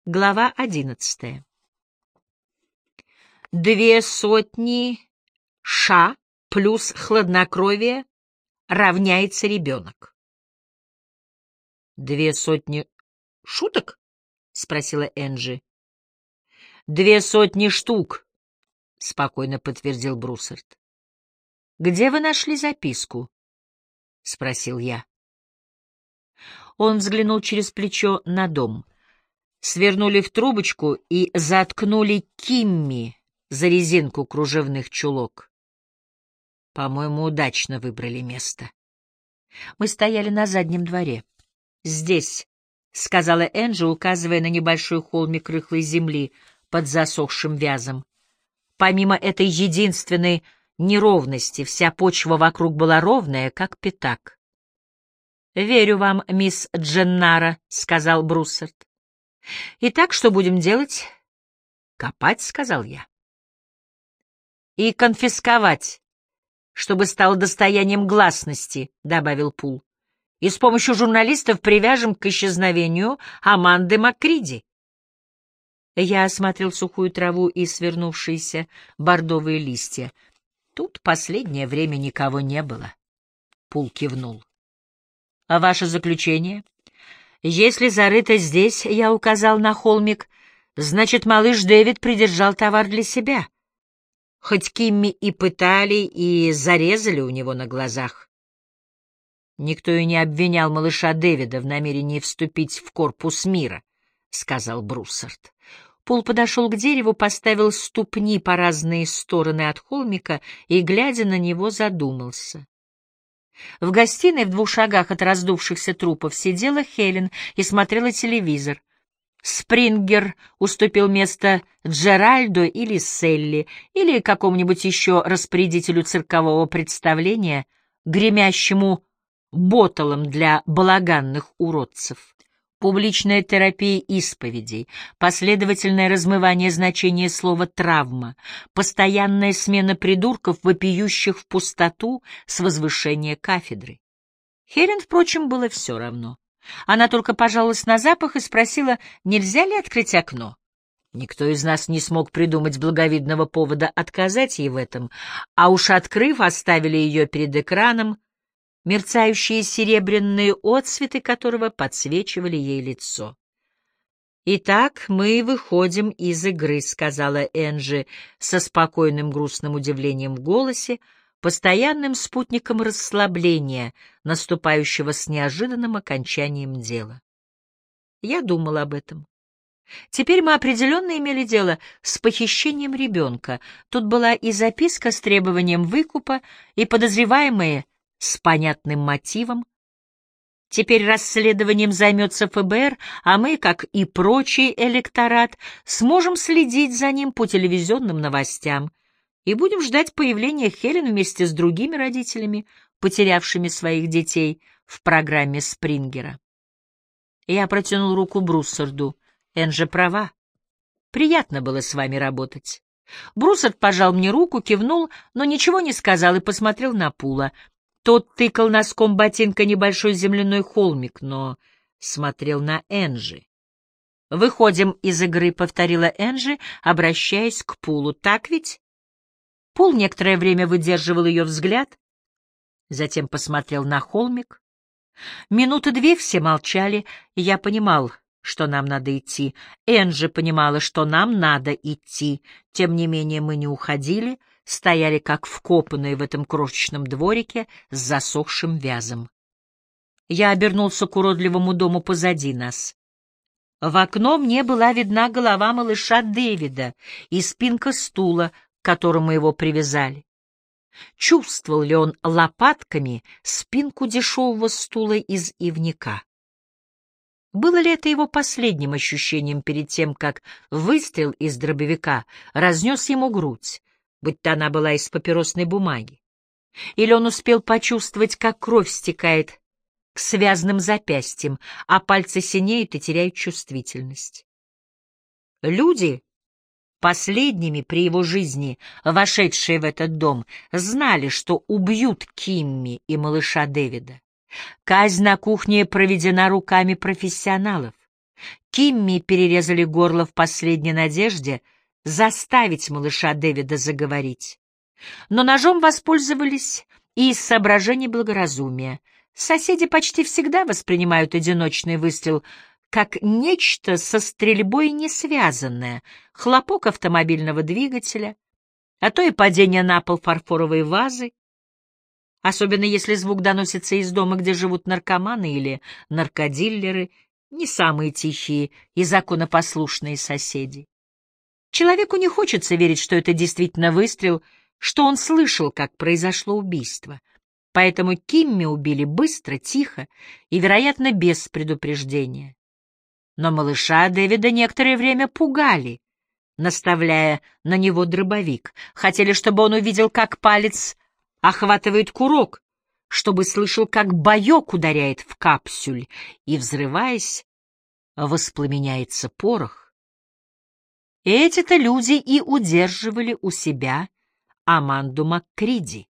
Глава 11. 200 ша плюс хладнокровие равняется ребенок. 200 шуток? — спросила Энджи. 200 штук, — спокойно подтвердил Бруссард. — Где вы нашли записку? — спросил я. Он взглянул через плечо на дом. Свернули в трубочку и заткнули Кимми за резинку кружевных чулок. По-моему, удачно выбрали место. Мы стояли на заднем дворе. «Здесь», — сказала Энджи, указывая на небольшой холмик рыхлой земли под засохшим вязом. Помимо этой единственной неровности, вся почва вокруг была ровная, как пятак. «Верю вам, мисс Дженнара», — сказал Бруссард. «Итак, что будем делать?» «Копать», — сказал я. «И конфисковать, чтобы стало достоянием гласности», — добавил Пул. «И с помощью журналистов привяжем к исчезновению Аманды Макриди». Я осмотрел сухую траву и свернувшиеся бордовые листья. Тут последнее время никого не было. Пул кивнул. «А ваше заключение?» «Если зарыто здесь, — я указал на холмик, — значит, малыш Дэвид придержал товар для себя. Хоть Кимми и пытали, и зарезали у него на глазах. Никто и не обвинял малыша Дэвида в намерении вступить в корпус мира, — сказал Бруссард. Пул подошел к дереву, поставил ступни по разные стороны от холмика и, глядя на него, задумался. В гостиной в 2 шагах от раздувшихся трупов сидела Хелен и смотрела телевизор. Спрингер уступил место Джеральдо или Селли, или какому-нибудь еще распорядителю циркового представления, гремящему боталом для балаганных уродцев. Публичная терапия исповедей, последовательное размывание значения слова «травма», постоянная смена придурков, вопиющих в пустоту с возвышения кафедры. Хелен, впрочем, было все равно. Она только пожаловалась на запах и спросила, нельзя ли открыть окно. Никто из нас не смог придумать благовидного повода отказать ей в этом, а уж открыв, оставили ее перед экраном, мерцающие серебряные отсветы которого подсвечивали ей лицо. «Итак, мы выходим из игры», — сказала Энджи со спокойным грустным удивлением в голосе, постоянным спутником расслабления, наступающего с неожиданным окончанием дела. Я думал об этом. Теперь мы определенно имели дело с похищением ребенка. Тут была и записка с требованием выкупа, и подозреваемые с понятным мотивом. Теперь расследованием займется ФБР, а мы, как и прочий электорат, сможем следить за ним по телевизионным новостям и будем ждать появления Хелен вместе с другими родителями, потерявшими своих детей в программе Спрингера. Я протянул руку Бруссарду. Энджи права. Приятно было с вами работать. Бруссард пожал мне руку, кивнул, но ничего не сказал и посмотрел на Пула. Тот тыкал носком ботинка небольшой земляной холмик, но смотрел на Энджи. «Выходим из игры», — повторила Энджи, обращаясь к Пулу. «Так ведь?» Пул некоторое время выдерживал ее взгляд, затем посмотрел на холмик. Минуты 2 все молчали, и я понимал, что нам надо идти. Энджи понимала, что нам надо идти. Тем не менее мы не уходили, стояли как вкопанные в этом крошечном дворике с засохшим вязом. Я обернулся к уродливому дому позади нас. В окно мне была видна голова малыша Дэвида и спинка стула, к которому его привязали. Чувствовал ли он лопатками спинку дешевого стула из ивника? Было ли это его последним ощущением перед тем, как выстрел из дробовика разнес ему грудь, будь то она была из папиросной бумаги? Или он успел почувствовать, как кровь стекает к связанным запястьям, а пальцы синеют и теряют чувствительность? Люди, последними при его жизни вошедшие в этот дом, знали, что убьют Кимми и малыша Дэвида. Казнь на кухне проведена руками профессионалов. Кимми перерезали горло в последней надежде заставить малыша Дэвида заговорить. Но ножом воспользовались и из соображений благоразумия. Соседи почти всегда воспринимают одиночный выстрел как нечто со стрельбой не связанное, хлопок автомобильного двигателя, а то и падение на пол фарфоровой вазы, особенно если звук доносится из дома, где живут наркоманы или наркодиллеры, не самые тихие и законопослушные соседи. Человеку не хочется верить, что это действительно выстрел, что он слышал, как произошло убийство. Поэтому Кимми убили быстро, тихо и, вероятно, без предупреждения. Но малыша Дэвида некоторое время пугали, наставляя на него дробовик. Хотели, чтобы он увидел, как палец охватывает курок, чтобы слышал, как боек ударяет в капсюль и, взрываясь, воспламеняется порох. Эти-то люди и удерживали у себя Аманду МакКриди.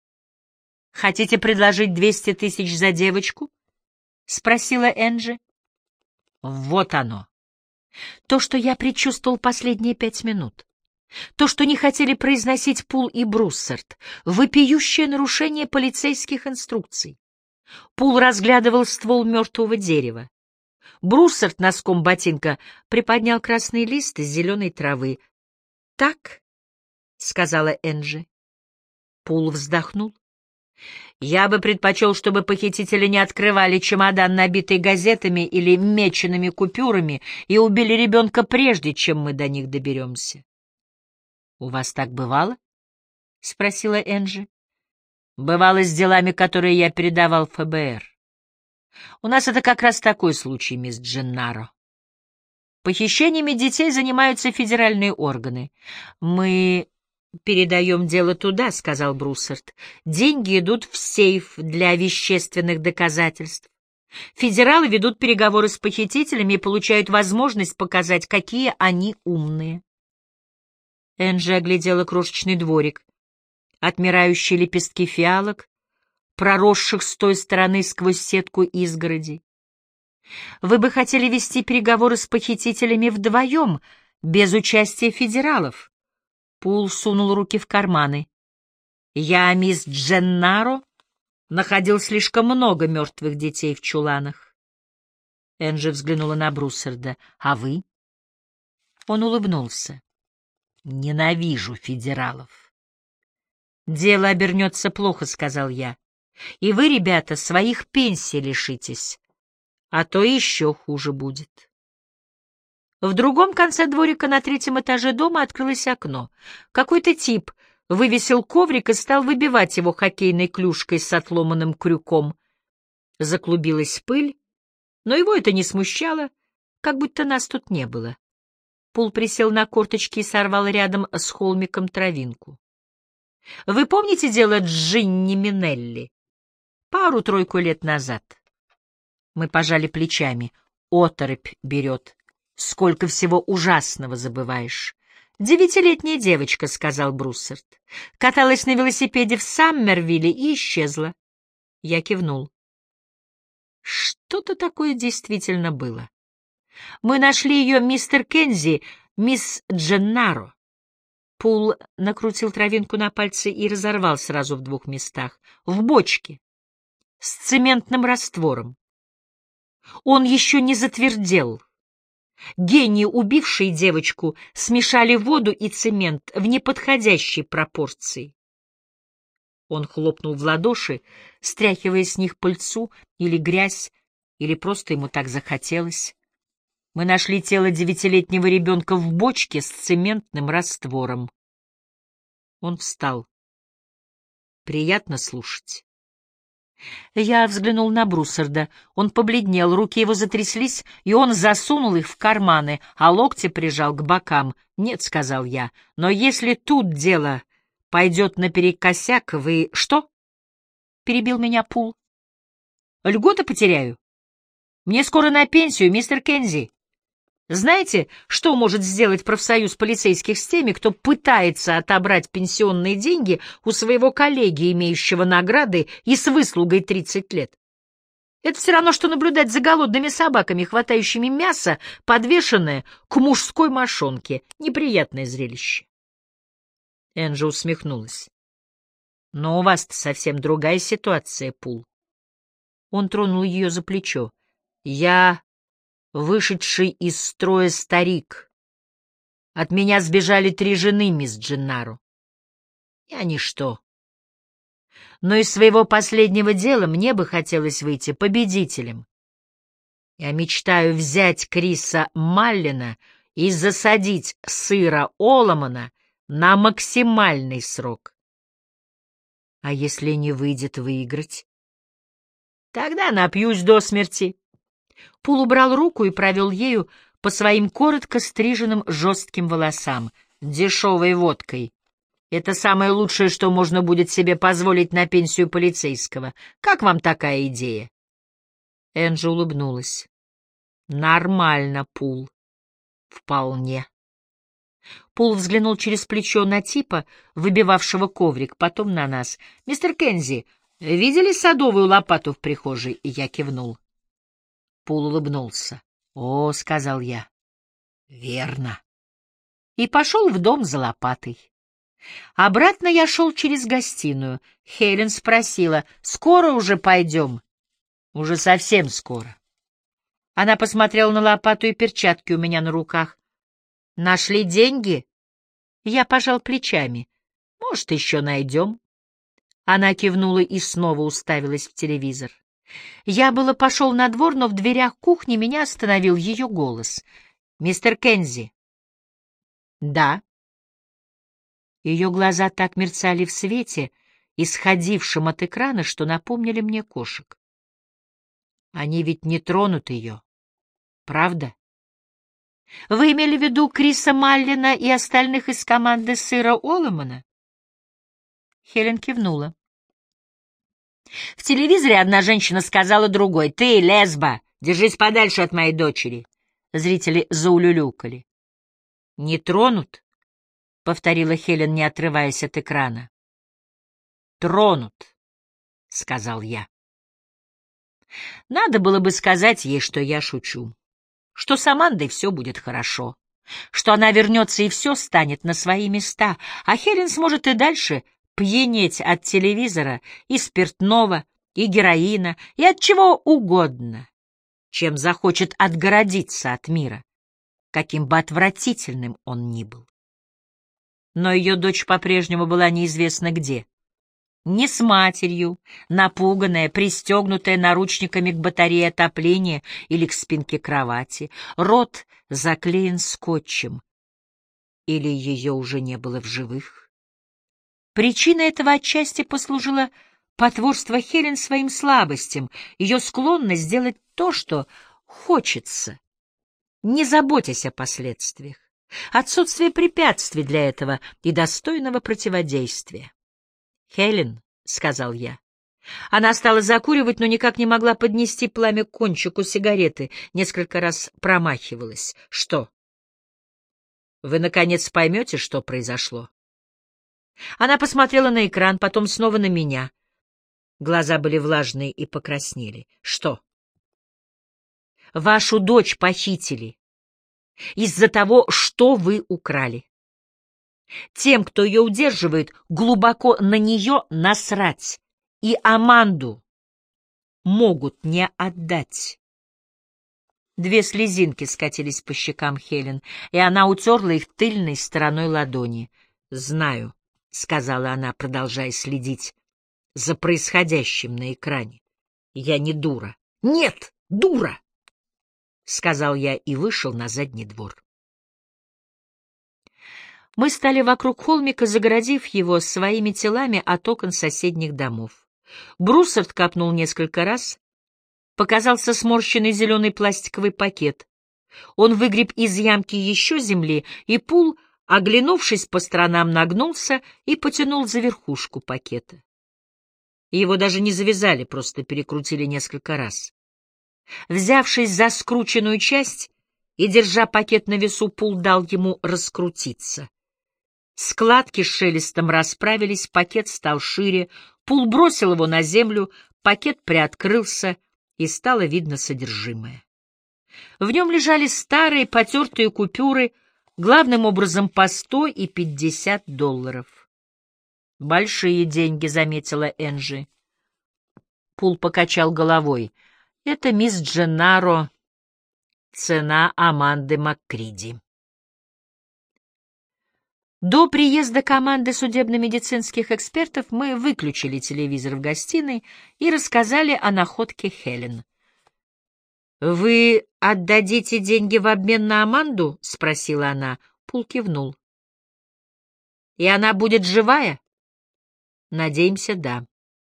«Хотите предложить 200 тысяч за девочку?» — спросила Энджи. Вот оно. То, что я предчувствовал последние 5 минут. То, что не хотели произносить Пул и Бруссард. Вопиющее нарушение полицейских инструкций. Пул разглядывал ствол мертвого дерева. Бруссард носком ботинка приподнял красный лист из зеленой травы. «Так», — сказала Энджи. Пул вздохнул. «Я бы предпочел, чтобы похитители не открывали чемодан, набитый газетами или меченными купюрами, и убили ребенка прежде, чем мы до них доберемся». «У вас так бывало?» — спросила Энджи. «Бывало с делами, которые я передавал в ФБР. У нас это как раз такой случай, мисс Дженнаро. Похищениями детей занимаются федеральные органы. Мы передаем дело туда», — сказал Бруссард. «Деньги идут в сейф для вещественных доказательств. Федералы ведут переговоры с похитителями и получают возможность показать, какие они умные». Энджи оглядела крошечный дворик, отмирающие лепестки фиалок, проросших с той стороны сквозь сетку изгороди. «Вы бы хотели вести переговоры с похитителями вдвоем, без участия федералов?» Пул сунул руки в карманы. «Я, мисс Дженнаро, находил слишком много мертвых детей в чуланах». Энджи взглянула на Бруссарда. «А вы?» Он улыбнулся. «Ненавижу федералов». «Дело обернется плохо», — сказал я. «И вы, ребята, своих пенсий лишитесь, а то еще хуже будет». В другом конце дворика на 3-м этаже дома открылось окно. Какой-то тип вывесил коврик и стал выбивать его хоккейной клюшкой с отломанным крюком. Заклубилась пыль, но его это не смущало, как будто нас тут не было. Пул присел на корточки и сорвал рядом с холмиком травинку. «Вы помните дело Джинни Минелли? Пару-тройку лет назад». Мы пожали плечами. Оторопь берет. Сколько всего ужасного забываешь. 9-летняя девочка, — сказал Бруссард. Каталась на велосипеде в Саммервилле и исчезла. Я кивнул. Что-то такое действительно было. Мы нашли ее, мистер Кензи, мисс Дженнаро. Пул накрутил травинку на пальцы и разорвал сразу в 2 местах. В бочке. С цементным раствором. Он еще не затвердел. Гении, убившие девочку, смешали воду и цемент в неподходящей пропорции. Он хлопнул в ладоши, стряхивая с них пыльцу или грязь, или просто ему так захотелось. Мы нашли тело 9-летнего ребенка в бочке с цементным раствором. Он встал. Приятно слушать. Я взглянул на Бруссарда. Он побледнел, руки его затряслись, и он засунул их в карманы, а локти прижал к бокам. «Нет», — сказал я, — «но если тут дело пойдет наперекосяк, вы...» «Что?» — перебил меня Пул. «Льготы потеряю? Мне скоро на пенсию, мистер Кензи. Знаете, что может сделать профсоюз полицейских с теми, кто пытается отобрать пенсионные деньги у своего коллеги, имеющего награды и с выслугой 30 лет? Это все равно, что наблюдать за голодными собаками, хватающими мясо, подвешенное к мужской мошонке. Неприятное зрелище. Энджи усмехнулась. Но у вас-то совсем другая ситуация, Пул. Он тронул ее за плечо. Я вышедший из строя старик. От меня сбежали 3 жены, мисс Дженнаро. Я ничто. Но из своего последнего дела мне бы хотелось выйти победителем. Я мечтаю взять Криса Маллина и засадить сыра Оломана на максимальный срок. А если не выйдет выиграть? Тогда напьюсь до смерти. Пул убрал руку и провел ею по своим коротко стриженным жестким волосам, дешевой водкой. Это самое лучшее, что можно будет себе позволить на пенсию полицейского. Как вам такая идея? Энджи улыбнулась. Нормально, Пул. Вполне. Пул взглянул через плечо на типа, выбивавшего коврик, потом на нас. «Мистер Кензи, видели садовую лопату в прихожей?» И я кивнул. Пул улыбнулся. «О», — сказал я, — «верно». И пошел в дом за лопатой. Обратно я шел через гостиную. Хелен спросила, «Скоро уже пойдем?» «Уже совсем скоро». Она посмотрела на лопату и перчатки у меня на руках. «Нашли деньги?» Я пожал плечами. «Может, еще найдем?» Она кивнула и снова уставилась в телевизор. Я было пошел на двор, но в дверях кухни меня остановил ее голос. «Мистер Кензи». «Да». Ее глаза так мерцали в свете, исходившем от экрана, что напомнили мне кошек. Они ведь не тронут ее, правда? Вы имели в виду Криса Маллина и остальных из команды сыра Оломана? Хелен кивнула. В телевизоре одна женщина сказала другой: «Ты, лесба, держись подальше от моей дочери». Зрители заулюлюкали. «Не тронут?» — повторила Хелен, не отрываясь от экрана. «Тронут», — сказал я. Надо было бы сказать ей, что я шучу, что с Амандой все будет хорошо, что она вернется и все станет на свои места, а Хелен сможет и дальше пьянеть от телевизора и спиртного, и героина, и от чего угодно, чем захочет отгородиться от мира, каким бы отвратительным он ни был. Но ее дочь по-прежнему была неизвестно где. Не с матерью, напуганная, пристегнутая наручниками к батарее отопления или к спинке кровати, рот заклеен скотчем. Или ее уже не было в живых. Причина этого отчасти послужило потворство Хелен своим слабостям, ее склонность сделать то, что хочется, не заботясь о последствиях, отсутствие препятствий для этого и достойного противодействия. «Хелен», — сказал я. Она стала закуривать, но никак не могла поднести пламя к кончику сигареты, несколько раз промахивалась. «Что? Вы, наконец, поймете, что произошло?» Она посмотрела на экран, потом снова на меня. Глаза были влажные и покраснели. «Что?» «Вашу дочь похитили из-за того, что вы украли. Тем, кто ее удерживает, глубоко на нее насрать, и Аманду могут не отдать». 2 слезинки скатились по щекам Хелен, и она утерла их тыльной стороной ладони. «Знаю», — сказала она, продолжая следить за происходящим на экране. «Я не дура». «Нет, дура!» — сказал я и вышел на задний двор. Мы стали вокруг холмика, загородив его своими телами от окон соседних домов. Бруссард копнул несколько раз. Показался сморщенный зеленый пластиковый пакет. Он выгреб из ямки еще земли, и Пул, оглянувшись по сторонам, нагнулся и потянул за верхушку пакета. Его даже не завязали, просто перекрутили несколько раз. Взявшись за скрученную часть и держа пакет на весу, Пул дал ему раскрутиться. Складки с шелестом расправились, пакет стал шире, Пул бросил его на землю, пакет приоткрылся, и стало видно содержимое. В нем лежали старые потертые купюры, главным образом по 100 и 50 долларов. «Большие деньги», — заметила Энджи. Пул покачал головой. «Это мисс Дженнаро, цена Аманды Маккриди». До приезда команды судебно-медицинских экспертов мы выключили телевизор в гостиной и рассказали о находке Хелен. «Вы отдадите деньги в обмен на Аманду?» — спросила она. Пул кивнул. «И она будет живая?» «Надеемся, да».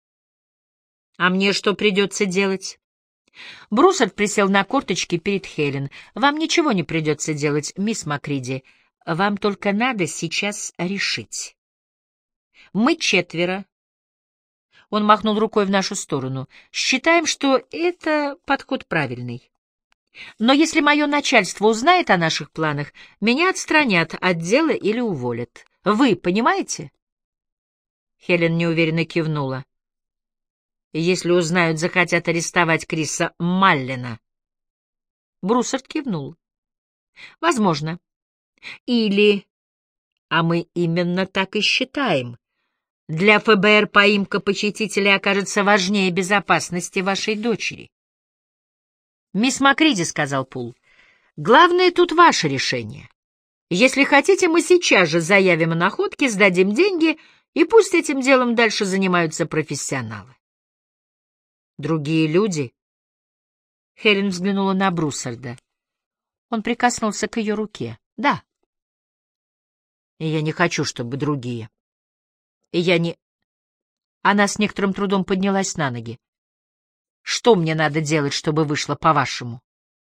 «А мне что придется делать?» Бруссард присел на корточки перед Хелен. «Вам ничего не придется делать, мисс Маккриди. Вам только надо сейчас решить. Мы 4. Он махнул рукой в нашу сторону. Считаем, что это подход правильный. Но если мое начальство узнает о наших планах, меня отстранят от дела или уволят. Вы понимаете? Хелен неуверенно кивнула. Если узнают, захотят арестовать Криса Маллина. Бруссард кивнул. Возможно. Или, а мы именно так и считаем, для ФБР поимка похитителя окажется важнее безопасности вашей дочери. «Мисс Маккриди», — сказал Пул, — «главное тут ваше решение. Если хотите, мы сейчас же заявим о находке, сдадим деньги, и пусть этим делом дальше занимаются профессионалы». «Другие люди?» Хелен взглянула на Бруссарда. Он прикоснулся к ее руке. «Да. И я не хочу, чтобы другие. И я не...» Она с некоторым трудом поднялась на ноги. «Что мне надо делать, чтобы вышло по-вашему?»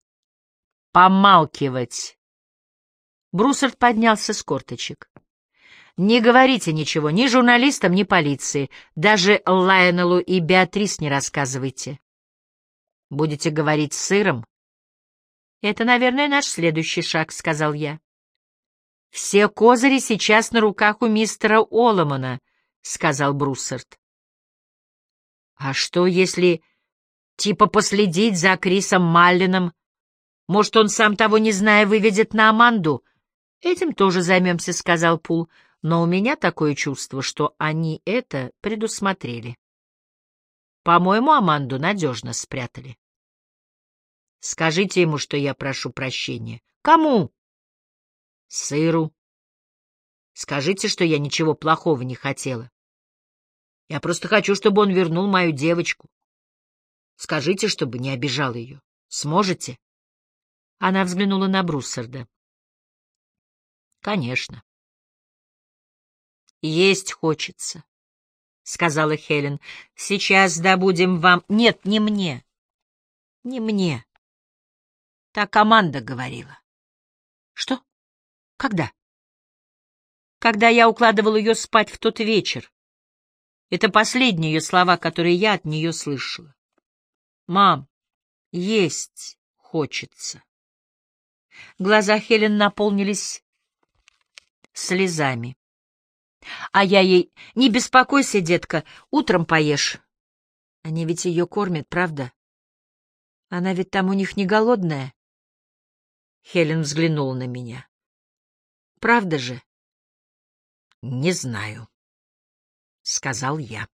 «Помалкивать!» Бруссард поднялся с корточек. «Не говорите ничего ни журналистам, ни полиции. Даже Лайонеллу и Беатрис не рассказывайте. Будете говорить с сыром?» «Это, наверное, наш следующий шаг», — сказал я. «Все козыри сейчас на руках у мистера Оломана», — сказал Бруссард. «А что, если типа последить за Крисом Маллином? Может, он, сам того не зная, выведет на Аманду?» «Этим тоже займемся», — сказал Пул. «Но у меня такое чувство, что они это предусмотрели. По-моему, Аманду надежно спрятали». «Скажите ему, что я прошу прощения». «Кому?» «Сыру. Скажите, что я ничего плохого не хотела. Я просто хочу, чтобы он вернул мою девочку. Скажите, чтобы не обижал ее. Сможете?» Она взглянула на Бруссарда. «Конечно». «Есть хочется», — сказала Хелен. «Сейчас добудем вам...» «Нет, не мне. Не мне. Та команда говорила». «Что? Когда?» «Когда я укладывал ее спать в тот вечер. Это последние ее слова, которые я от нее слышала. Мам, есть хочется». Глаза Хелен наполнились слезами. А я ей: «Не беспокойся, детка, утром поешь». Они ведь ее кормят, правда? Она ведь там у них не голодная. Хелен взглянула на меня. Правда же? «Не знаю», — сказал я.